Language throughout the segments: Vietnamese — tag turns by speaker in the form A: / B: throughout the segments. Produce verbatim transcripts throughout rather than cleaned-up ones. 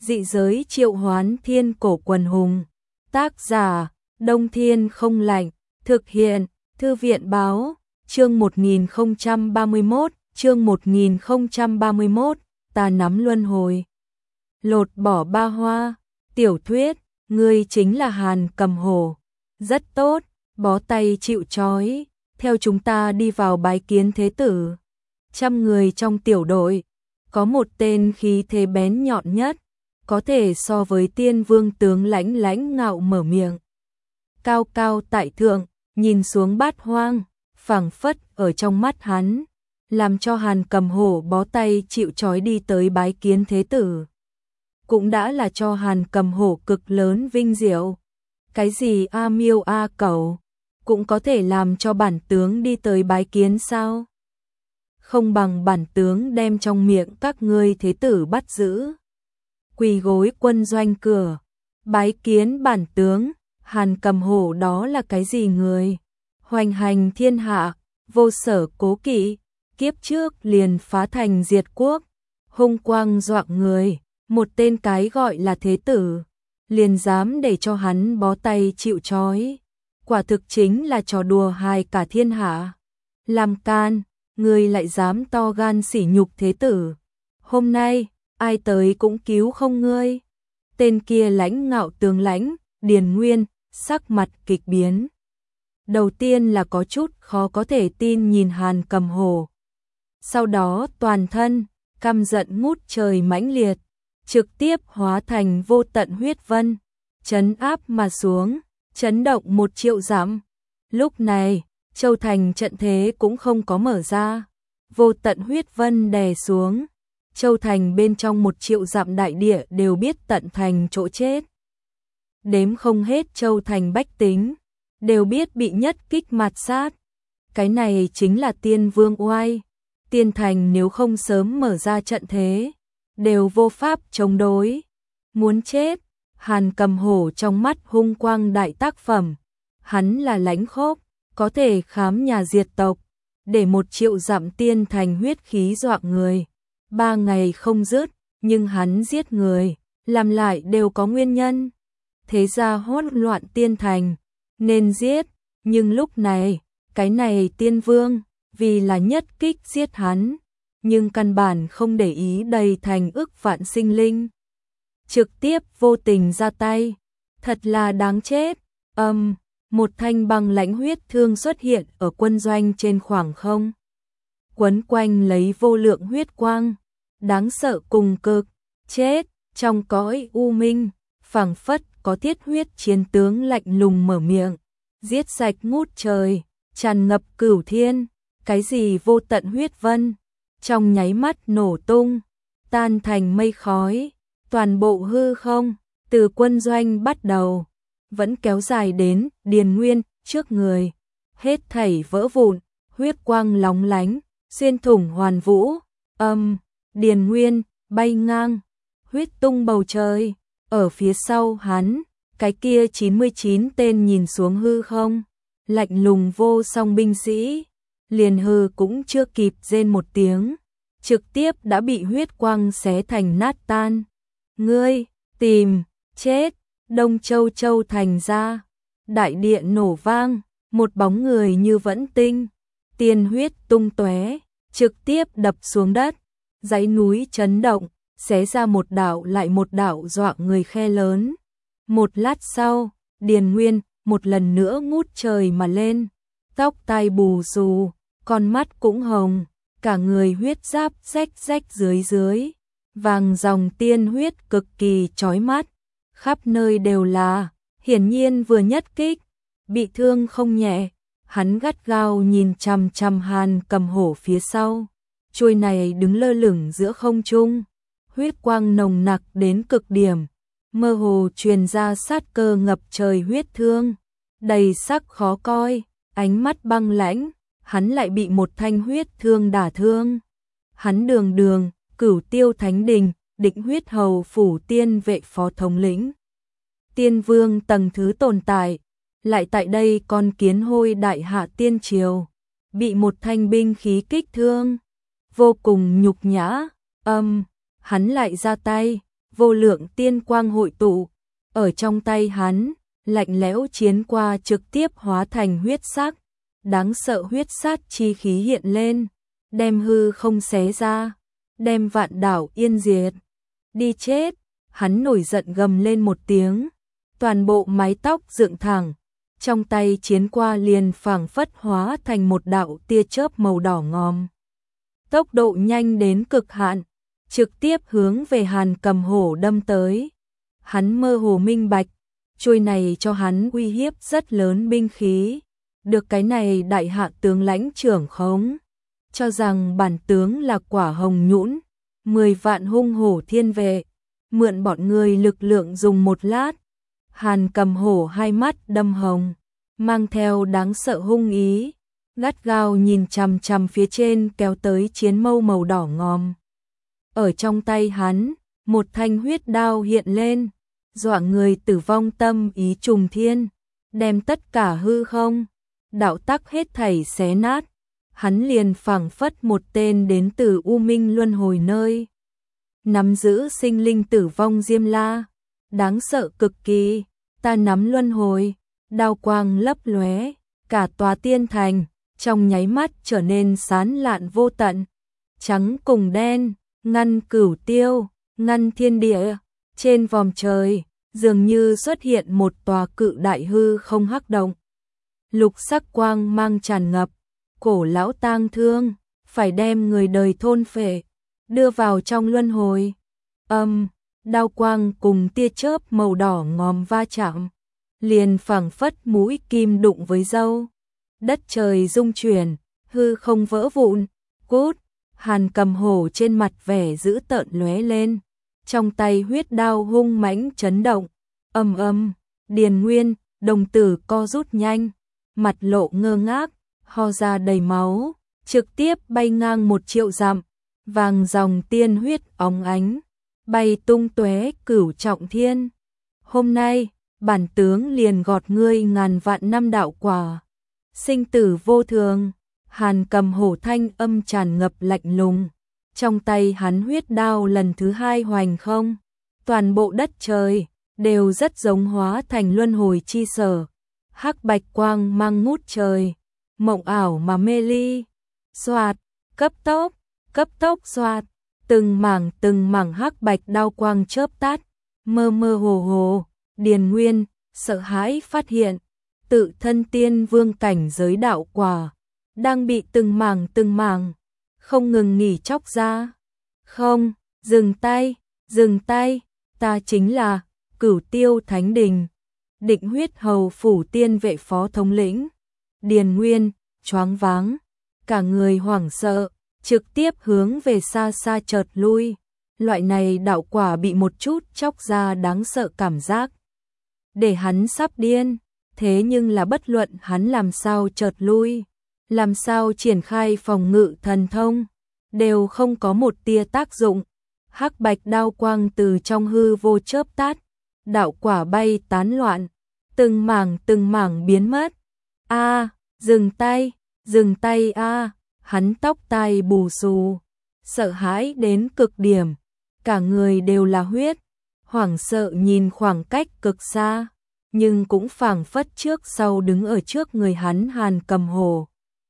A: Dị giới triệu hoán thiên cổ quần hùng. Tác giả, Đông Thiên không lạnh. Thực hiện, Thư viện báo. Chương một nghìn không trăm ba mươi mốt, chương một nghìn không trăm ba mươi mốt, ta nắm luân hồi. Lột bỏ ba hoa. Tiểu thuyết, ngươi chính là Hàn Cầm Hổ. Rất tốt, bó tay chịu trói. Theo chúng ta đi vào bái kiến thế tử. Trăm người trong tiểu đội, có một tên khí thế bén nhọn nhất, có thể so với tiên vương tướng lãnh lãnh ngạo mở miệng. Cao cao tại thượng, nhìn xuống bát hoang, phảng phất ở trong mắt hắn, làm cho Hàn Cầm Hổ bó tay chịu trói đi tới bái kiến thế tử. Cũng đã là cho Hàn Cầm Hổ cực lớn vinh diệu. Cái gì a miêu a cẩu, cũng có thể làm cho bản tướng đi tới bái kiến sao? Không bằng bản tướng đem trong miệng các ngươi thế tử bắt giữ. Quỳ gối quân doanh cửa, bái kiến bản tướng. Hàn Cầm Hổ đó là cái gì người? Hoành hành thiên hạ, vô sở cố kỵ, kiếp trước liền phá thành diệt quốc, hung quang dọa người, một tên cái gọi là thế tử, liền dám để cho hắn bó tay chịu trói. Quả thực chính là trò đùa hài cả thiên hạ. Làm can, ngươi lại dám to gan sỉ nhục thế tử. Hôm nay, ai tới cũng cứu không ngươi. Tên kia lãnh ngạo tướng lãnh, Điền Nguyên, sắc mặt kịch biến. Đầu tiên là có chút khó có thể tin nhìn Hàn Cầm Hổ. Sau đó toàn thân, căm giận ngút trời mãnh liệt, trực tiếp hóa thành vô tận huyết vân, chấn áp mà xuống, chấn động một triệu dặm. Lúc này, Châu Thành trận thế cũng không có mở ra, vô tận huyết vân đè xuống. Châu Thành bên trong một triệu dặm đại địa đều biết tận thành chỗ chết. Đếm không hết Châu Thành bách tính, đều biết bị nhất kích mạt sát. Cái này chính là tiên vương oai. Tiên thành nếu không sớm mở ra trận thế, đều vô pháp chống đối. Muốn chết, Hàn Cầm Hổ trong mắt hung quang đại tác phẩm. Hắn là lãnh khốc, có thể khám nhà diệt tộc, để một triệu dặm tiên thành huyết khí dọa người. Ba ngày không dứt, nhưng hắn giết người, làm lại đều có nguyên nhân. Thế ra hỗn loạn tiên thành, nên giết, nhưng lúc này, cái này tiên vương, vì là nhất kích giết hắn, nhưng căn bản không để ý đầy thành ức vạn sinh linh. Trực tiếp vô tình ra tay, thật là đáng chết. Âm, um, một thanh băng lãnh huyết thương xuất hiện ở quân doanh trên khoảng không. Quấn quanh lấy vô lượng huyết quang, đáng sợ cùng cực, chết, trong cõi u minh, phảng phất có thiết huyết chiến tướng lạnh lùng mở miệng, giết sạch ngút trời, tràn ngập cửu thiên, cái gì vô tận huyết vân, trong nháy mắt nổ tung, tan thành mây khói, toàn bộ hư không, từ quân doanh bắt đầu, vẫn kéo dài đến Điền Nguyên trước người, hết thảy vỡ vụn, huyết quang lóng lánh, xuyên thủng hoàn vũ, âm, Điền Nguyên, bay ngang, huyết tung bầu trời. Ở phía sau hắn, cái kia chín mươi chín tên nhìn xuống hư không, lạnh lùng vô song binh sĩ, liền hư cũng chưa kịp rên một tiếng, trực tiếp đã bị huyết quang xé thành nát tan. Ngươi, tìm, chết, Đông Châu Châu Thành ra, đại địa nổ vang, một bóng người như vẫn tinh, tiên huyết tung tóe, trực tiếp đập xuống đất, dãy núi chấn động, xé ra một đạo lại một đạo dọa người khe lớn. Một lát sau, Điền Nguyên một lần nữa ngút trời mà lên, tóc tai bù xù, con mắt cũng hồng, cả người huyết giáp rách rách dưới dưới, vàng dòng tiên huyết cực kỳ chói mắt, khắp nơi đều là, hiển nhiên vừa nhất kích, bị thương không nhẹ. Hắn gắt gao nhìn chằm chằm Hàn Cầm Hổ phía sau, chuôi này đứng lơ lửng giữa không trung. Huyết quang nồng nặc đến cực điểm, mơ hồ truyền ra sát cơ ngập trời huyết thương, đầy sắc khó coi, ánh mắt băng lãnh, hắn lại bị một thanh huyết thương đả thương. Hắn đường đường, Cửu Tiêu Thánh Đình, Định Huyết Hầu phủ tiên vệ phó thống lĩnh. Tiên vương tầng thứ tồn tại, lại tại đây con kiến hôi đại hạ tiên triều, bị một thanh binh khí kích thương, vô cùng nhục nhã. Âm, hắn lại ra tay, vô lượng tiên quang hội tụ, ở trong tay hắn, lạnh lẽo chiến qua trực tiếp hóa thành huyết sắc, đáng sợ huyết sát chi khí hiện lên, đem hư không xé ra, đem vạn đảo yên diệt. Đi chết, hắn nổi giận gầm lên một tiếng, toàn bộ mái tóc dựng thẳng, trong tay chiến qua liền phảng phất hóa thành một đạo tia chớp màu đỏ ngòm. Tốc độ nhanh đến cực hạn, trực tiếp hướng về Hàn Cầm Hổ đâm tới. Hắn mơ hồ minh bạch, chuôi này cho hắn uy hiếp rất lớn binh khí, được cái này đại hạ tướng lãnh trưởng khống, cho rằng bản tướng là quả hồng nhũn, mười vạn hung hổ thiên vệ, mượn bọn người lực lượng dùng một lát. Hàn Cầm Hổ hai mắt đâm hồng, mang theo đáng sợ hung ý, gắt gao nhìn chằm chằm phía trên kéo tới chiến mâu màu đỏ ngòm. Ở trong tay hắn, một thanh huyết đao hiện lên, dọa người tử vong tâm ý trùng thiên, đem tất cả hư không, đạo tắc hết thảy xé nát. Hắn liền phảng phất một tên đến từ U Minh Luân Hồi nơi, nắm giữ sinh linh tử vong Diêm La, đáng sợ cực kỳ. Ta nắm luân hồi, đao quang lấp lóe, cả tòa tiên thành trong nháy mắt trở nên sáng lạn vô tận, trắng cùng đen, ngăn cửu tiêu, ngăn thiên địa. Trên vòm trời dường như xuất hiện một tòa cự đại hư không hắc động, lục sắc quang mang tràn ngập, cổ lão tang thương, phải đem người đời thôn phệ, đưa vào trong luân hồi. Âm, đao quang cùng tia chớp màu đỏ ngòm va chạm, liền phảng phất mũi kim đụng với dâu, đất trời rung chuyển, hư không vỡ vụn. Cút! Hàn Cầm Hổ trên mặt vẻ dữ tợn lóe lên, trong tay huyết đao hung mãnh chấn động. Ầm ầm, Điền Nguyên, đồng tử co rút nhanh, mặt lộ ngơ ngác, ho ra đầy máu, trực tiếp bay ngang một triệu dặm, vàng dòng tiên huyết óng ánh, bay tung tóe cửu trọng thiên. Hôm nay, bản tướng liền gọt ngươi ngàn vạn năm đạo quả, sinh tử vô thường. Hàn Cầm Hổ thanh âm tràn ngập lạnh lùng, trong tay hắn huyết đao lần thứ hai hoành không, toàn bộ đất trời đều rất giống hóa thành luân hồi chi sở, hắc bạch quang mang ngút trời, mộng ảo mà mê ly. Xoạt, cấp tốc, cấp tốc xoạt, từng mảng từng mảng hắc bạch đao quang chớp tắt, mơ mơ hồ hồ. Điền Nguyên sợ hãi phát hiện, tự thân tiên vương cảnh giới đạo quả đang bị từng mảng từng mảng không ngừng nghỉ chóc ra. Không, dừng tay, dừng tay, ta chính là Cửu Tiêu Thánh Đình, Định Huyết Hầu phủ tiên vệ phó thống lĩnh. Điền Nguyên choáng váng, cả người hoảng sợ, trực tiếp hướng về xa xa chợt lui. Loại này đạo quả bị một chút chóc ra đáng sợ cảm giác, để hắn sắp điên. Thế nhưng là bất luận hắn làm sao chợt lui, làm sao triển khai phòng ngự thần thông, đều không có một tia tác dụng. Hắc bạch đao quang từ trong hư vô chớp tắt, đạo quả bay tán loạn, từng mảng từng mảng biến mất. A, à, dừng tay, dừng tay a, à. Hắn tóc tai bù xù, sợ hãi đến cực điểm, cả người đều là huyết, hoảng sợ nhìn khoảng cách cực xa, nhưng cũng phảng phất trước sau đứng ở trước người hắn. Hàn Cầm Hổ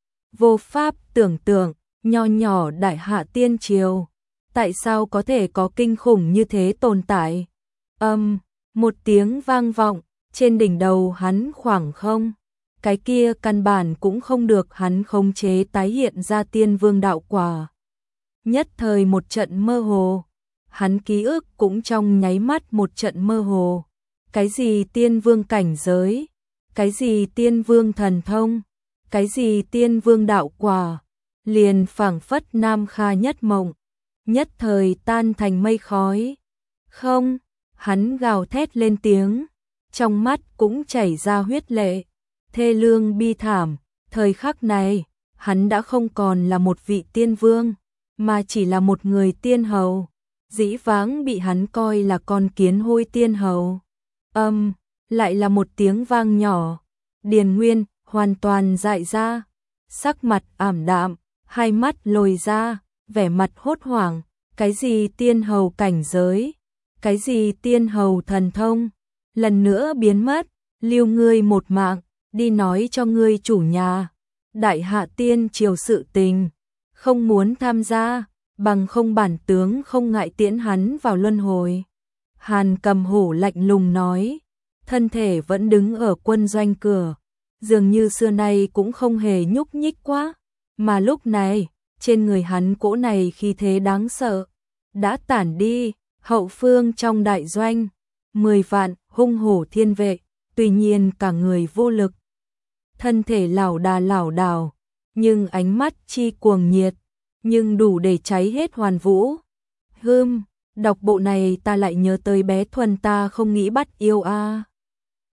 A: vô pháp tưởng tượng, nho nhỏ đại hạ tiên triều, tại sao có thể có kinh khủng như thế tồn tại. Âm, một tiếng vang vọng, trên đỉnh đầu hắn khoảng không, cái kia căn bản cũng không được hắn khống chế tái hiện ra tiên vương đạo quả. Nhất thời một trận mơ hồ, hắn ký ức cũng trong nháy mắt một trận mơ hồ. Cái gì tiên vương cảnh giới, cái gì tiên vương thần thông, cái gì tiên vương đạo quả, liền phảng phất nam kha nhất mộng, nhất thời tan thành mây khói. Không, hắn gào thét lên tiếng, trong mắt cũng chảy ra huyết lệ, thê lương bi thảm. Thời khắc này, hắn đã không còn là một vị tiên vương, mà chỉ là một người tiên hầu, dĩ vãng bị hắn coi là con kiến hôi tiên hầu. Âm, um, lại là một tiếng vang nhỏ, Điền Nguyên hoàn toàn dại ra, sắc mặt ảm đạm, hai mắt lồi ra, vẻ mặt hốt hoảng. Cái gì tiên hầu cảnh giới, Cái gì tiên hầu thần thông, lần nữa biến mất, lưu ngươi một mạng, đi nói cho ngươi chủ nhà, đại hạ tiên triều sự tình, không muốn tham gia, bằng không bản tướng không ngại tiễn hắn vào luân hồi. Hàn Cầm Hổ lạnh lùng nói, thân thể vẫn đứng ở quân doanh cửa, dường như xưa nay cũng không hề nhúc nhích quá, mà lúc này, trên người hắn cỗ này khí thế đáng sợ, đã tản đi, hậu phương trong đại doanh, mười vạn hung hổ thiên vệ, tuy nhiên cả người vô lực, thân thể lảo đà lảo đảo, nhưng ánh mắt chi cuồng nhiệt, nhưng đủ để cháy hết hoàn vũ. Hưm, đọc bộ này ta lại nhớ tới bé Thuần ta không nghĩ bắt yêu a. À.